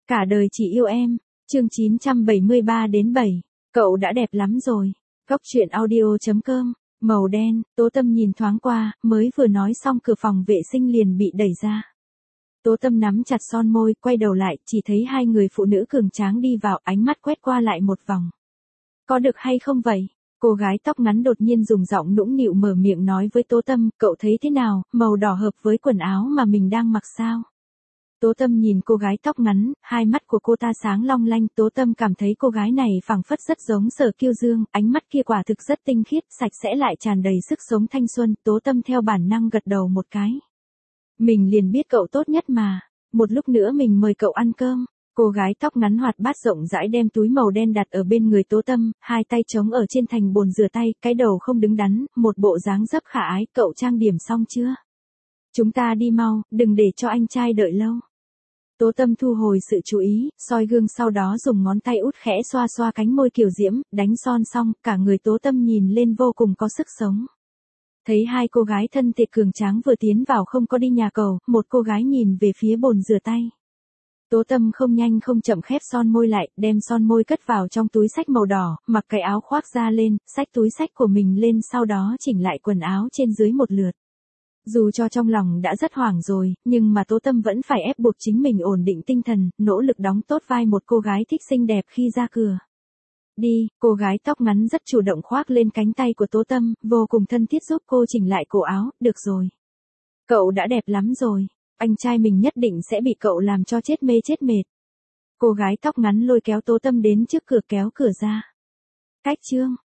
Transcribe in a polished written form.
Cả đời chỉ yêu em. Chương 973 đến 7. Cậu đã đẹp lắm rồi. Góc truyện audio.com. Màu đen, Tố Tâm nhìn thoáng qua, mới vừa nói xong cửa phòng vệ sinh liền bị đẩy ra. Tố Tâm nắm chặt son môi, quay đầu lại, chỉ thấy hai người phụ nữ cường tráng đi vào, ánh mắt quét qua lại một vòng. Có được hay không vậy? Cô gái tóc ngắn đột nhiên dùng giọng nũng nịu mở miệng nói với Tố Tâm, cậu thấy thế nào, màu đỏ hợp với quần áo mà mình đang mặc sao? Tố Tâm nhìn cô gái tóc ngắn, hai mắt của cô ta sáng long lanh, Tố Tâm cảm thấy cô gái này phảng phất rất giống Sở Kiêu Dương, ánh mắt kia quả thực rất tinh khiết, sạch sẽ lại tràn đầy sức sống thanh xuân, Tố Tâm theo bản năng gật đầu một cái. Mình liền biết cậu tốt nhất mà, một lúc nữa mình mời cậu ăn cơm. Cô gái tóc ngắn hoạt bát rộng rãi đem túi màu đen đặt ở bên người Tố Tâm, hai tay trống ở trên thành bồn rửa tay, cái đầu không đứng đắn, một bộ dáng dấp khả ái, cậu trang điểm xong chưa? Chúng ta đi mau, đừng để cho anh trai đợi lâu. Tố Tâm thu hồi sự chú ý, soi gương sau đó dùng ngón tay út khẽ xoa xoa cánh môi kiều diễm, đánh son xong, cả người Tố Tâm nhìn lên vô cùng có sức sống. Thấy hai cô gái thân thể cường tráng vừa tiến vào không có đi nhà cầu, một cô gái nhìn về phía bồn rửa tay. Tố Tâm không nhanh không chậm khép son môi lại, đem son môi cất vào trong túi xách màu đỏ, mặc cái áo khoác ra lên, xách túi xách của mình lên sau đó chỉnh lại quần áo trên dưới một lượt. Dù cho trong lòng đã rất hoảng rồi, nhưng mà Tố Tâm vẫn phải ép buộc chính mình ổn định tinh thần, nỗ lực đóng tốt vai một cô gái thích xinh đẹp khi ra cửa. Đi, cô gái tóc ngắn rất chủ động khoác lên cánh tay của Tố Tâm, vô cùng thân thiết giúp cô chỉnh lại cổ áo, được rồi. Cậu đã đẹp lắm rồi, anh trai mình nhất định sẽ bị cậu làm cho chết mê chết mệt. Cô gái tóc ngắn lôi kéo Tố Tâm đến trước cửa kéo cửa ra. Cách chương.